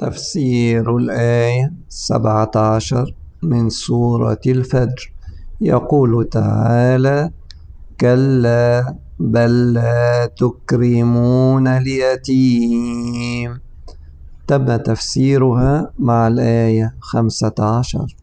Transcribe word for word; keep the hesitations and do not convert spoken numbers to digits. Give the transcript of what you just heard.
تفسير الآية سبعة عشر من سورة الفجر. يقول تعالى: كلا بل لا تكرمون اليتيم. تم تفسيرها مع الآية خمسة عشر.